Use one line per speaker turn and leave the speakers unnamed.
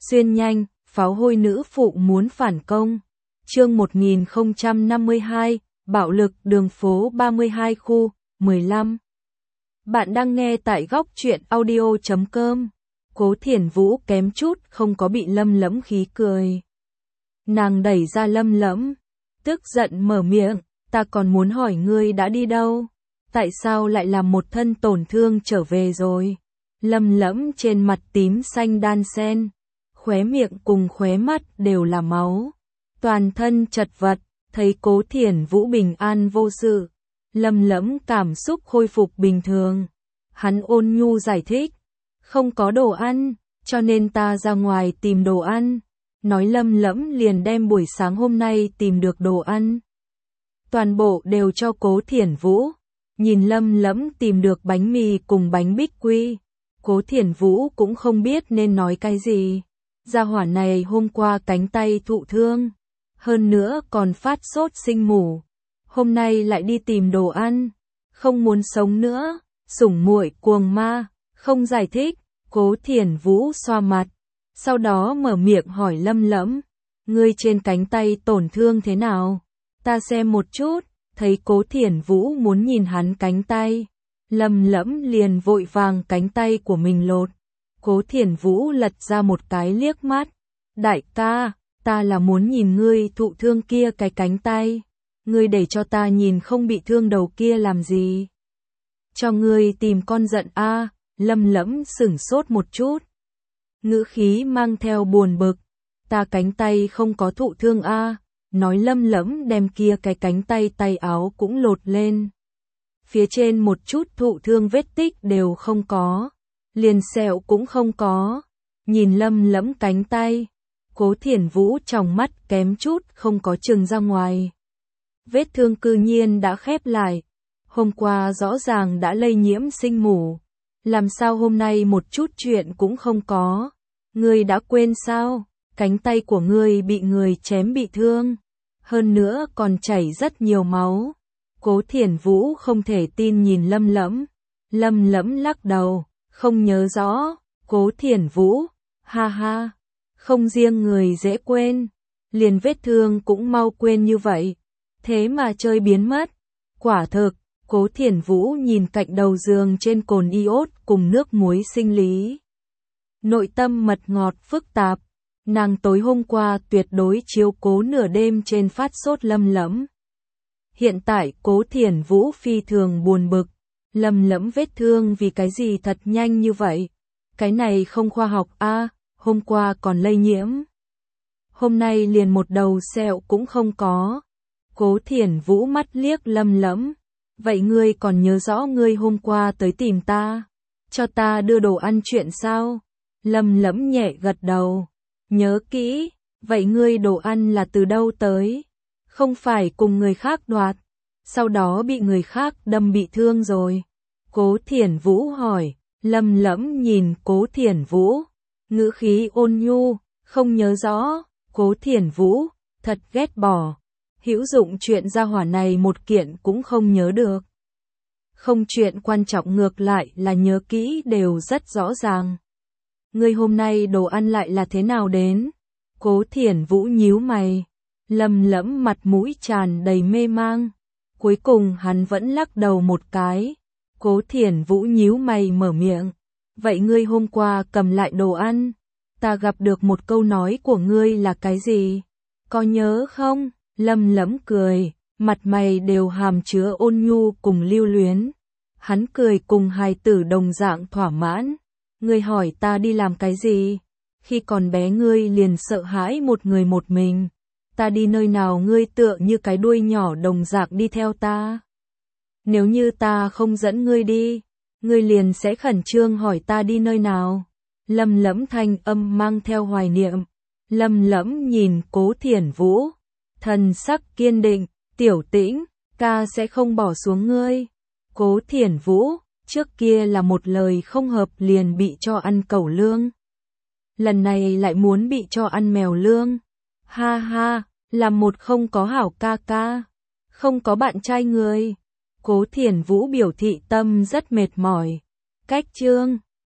Xuyên nhanh, pháo hôi nữ phụ muốn phản công. Chương 1052, bạo lực đường phố 32 khu, 15. Bạn đang nghe tại góc truyện audio.com. Cố Thiển Vũ kém chút không có bị Lâm Lẫm khí cười. Nàng đẩy ra Lâm Lẫm, tức giận mở miệng, ta còn muốn hỏi ngươi đã đi đâu? Tại sao lại làm một thân tổn thương trở về rồi? Lâm Lẫm trên mặt tím xanh đan xen, khóe miệng cùng khóe mắt đều là máu, toàn thân chật vật, thấy Cố Thiển Vũ bình an vô sự, Lâm Lẫm cảm xúc khôi phục bình thường. Hắn ôn nhu giải thích, không có đồ ăn, cho nên ta ra ngoài tìm đồ ăn. Nói Lâm Lẫm liền đem buổi sáng hôm nay tìm được đồ ăn, toàn bộ đều cho Cố Thiển Vũ. Nhìn Lâm Lẫm tìm được bánh mì cùng bánh bích quy, Cố Thiển Vũ cũng không biết nên nói cái gì. Gia hỏa này hôm qua cánh tay thụ thương, hơn nữa còn phát sốt sinh mủ, hôm nay lại đi tìm đồ ăn, không muốn sống nữa, sủng muội cuồng ma, không giải thích. Cố Thiển Vũ xoa mặt, sau đó mở miệng hỏi Lâm Lẫm, ngươi trên cánh tay tổn thương thế nào? Ta xem một chút. Thấy Cố Thiển Vũ muốn nhìn hắn cánh tay, Lâm Lẫm liền vội vàng cánh tay của mình lột. Cố Thiển Vũ lật ra một cái liếc mắt, đại ca, ta là muốn nhìn ngươi thụ thương kia cái cánh tay, ngươi để cho ta nhìn không bị thương đầu kia làm gì? Cho ngươi tìm con giận a. Lâm Lẫm sửng sốt một chút, ngữ khí mang theo buồn bực, ta cánh tay không có thụ thương a. Nói Lâm Lẫm đem kia cái cánh tay tay áo cũng lột lên. Phía trên một chút thụ thương vết tích đều không có, liền sẹo cũng không có. Nhìn Lâm Lẫm cánh tay, Cố Thiển Vũ trong mắt kém chút không có trừng ra ngoài. Vết thương cư nhiên đã khép lại, hôm qua rõ ràng đã lây nhiễm sinh mủ, làm sao hôm nay một chút chuyện cũng không có? Ngươi đã quên sao? Cánh tay của ngươi bị người chém bị thương, hơn nữa còn chảy rất nhiều máu. Cố Thiển Vũ không thể tin nhìn Lâm Lẫm. Lâm Lẫm lắc đầu, không nhớ rõ. Cố Thiển Vũ, ha ha, không riêng người dễ quên, liền vết thương cũng mau quên như vậy, thế mà chơi biến mất. Quả thực. Cố Thiển Vũ nhìn cạnh đầu giường trên cồn iốt cùng nước muối sinh lý, nội tâm mật ngọt phức tạp. Nàng tối hôm qua tuyệt đối chiếu cố nửa đêm trên phát sốt Lâm Lẫm. Hiện tại Cố Thiển Vũ phi thường buồn bực, Lâm Lẫm vết thương vì cái gì thật nhanh như vậy? Cái này không khoa học a, hôm qua còn lây nhiễm, hôm nay liền một đầu sẹo cũng không có. Cố Thiển Vũ mắt liếc Lâm Lẫm, vậy ngươi còn nhớ rõ ngươi hôm qua tới tìm ta, cho ta đưa đồ ăn chuyện sao? Lâm Lẫm nhẹ gật đầu, nhớ kỹ. Vậy ngươi đồ ăn là từ đâu tới? Không phải cùng người khác đoạt, sau đó bị người khác đâm bị thương rồi? Cố Thiển Vũ hỏi. Lâm Lẫm nhìn Cố Thiển Vũ, ngữ khí ôn nhu, không nhớ rõ. Cố Thiển Vũ thật ghét bỏ, hữu dụng chuyện gia hỏa này một kiện cũng không nhớ được. Không chuyện quan trọng ngược lại là nhớ kỹ đều rất rõ ràng. Ngươi hôm nay đồ ăn lại là thế nào đến? Cố Thiển Vũ nhíu mày. Lâm Lẫm mặt mũi tràn đầy mê mang. Cuối cùng hắn vẫn lắc đầu một cái. Cố Thiển Vũ nhíu mày mở miệng. Vậy ngươi hôm qua cầm lại đồ ăn, ta gặp được một câu nói của ngươi là cái gì? Có nhớ không? Lâm Lẫm cười, mặt mày đều hàm chứa ôn nhu cùng lưu luyến. Hắn cười cùng hài tử đồng dạng thỏa mãn. Ngươi hỏi ta đi làm cái gì? Khi còn bé ngươi liền sợ hãi một người một mình. Ta đi nơi nào ngươi tựa như cái đuôi nhỏ đồng dạng đi theo ta. Nếu như ta không dẫn ngươi đi, ngươi liền sẽ khẩn trương hỏi ta đi nơi nào. Lâm Lẫm thanh âm mang theo hoài niệm. Lâm Lẫm nhìn Cố Thiển Vũ, thần sắc kiên định, tiểu Tĩnh, ca sẽ không bỏ xuống ngươi. Cố Thiển Vũ, trước kia là một lời không hợp liền bị cho ăn cẩu lương, lần này lại muốn bị cho ăn mèo lương. Ha ha, là một không có hảo ca ca, không có bạn trai người. Cố Thiển Vũ biểu thị tâm rất mệt mỏi. Cách chương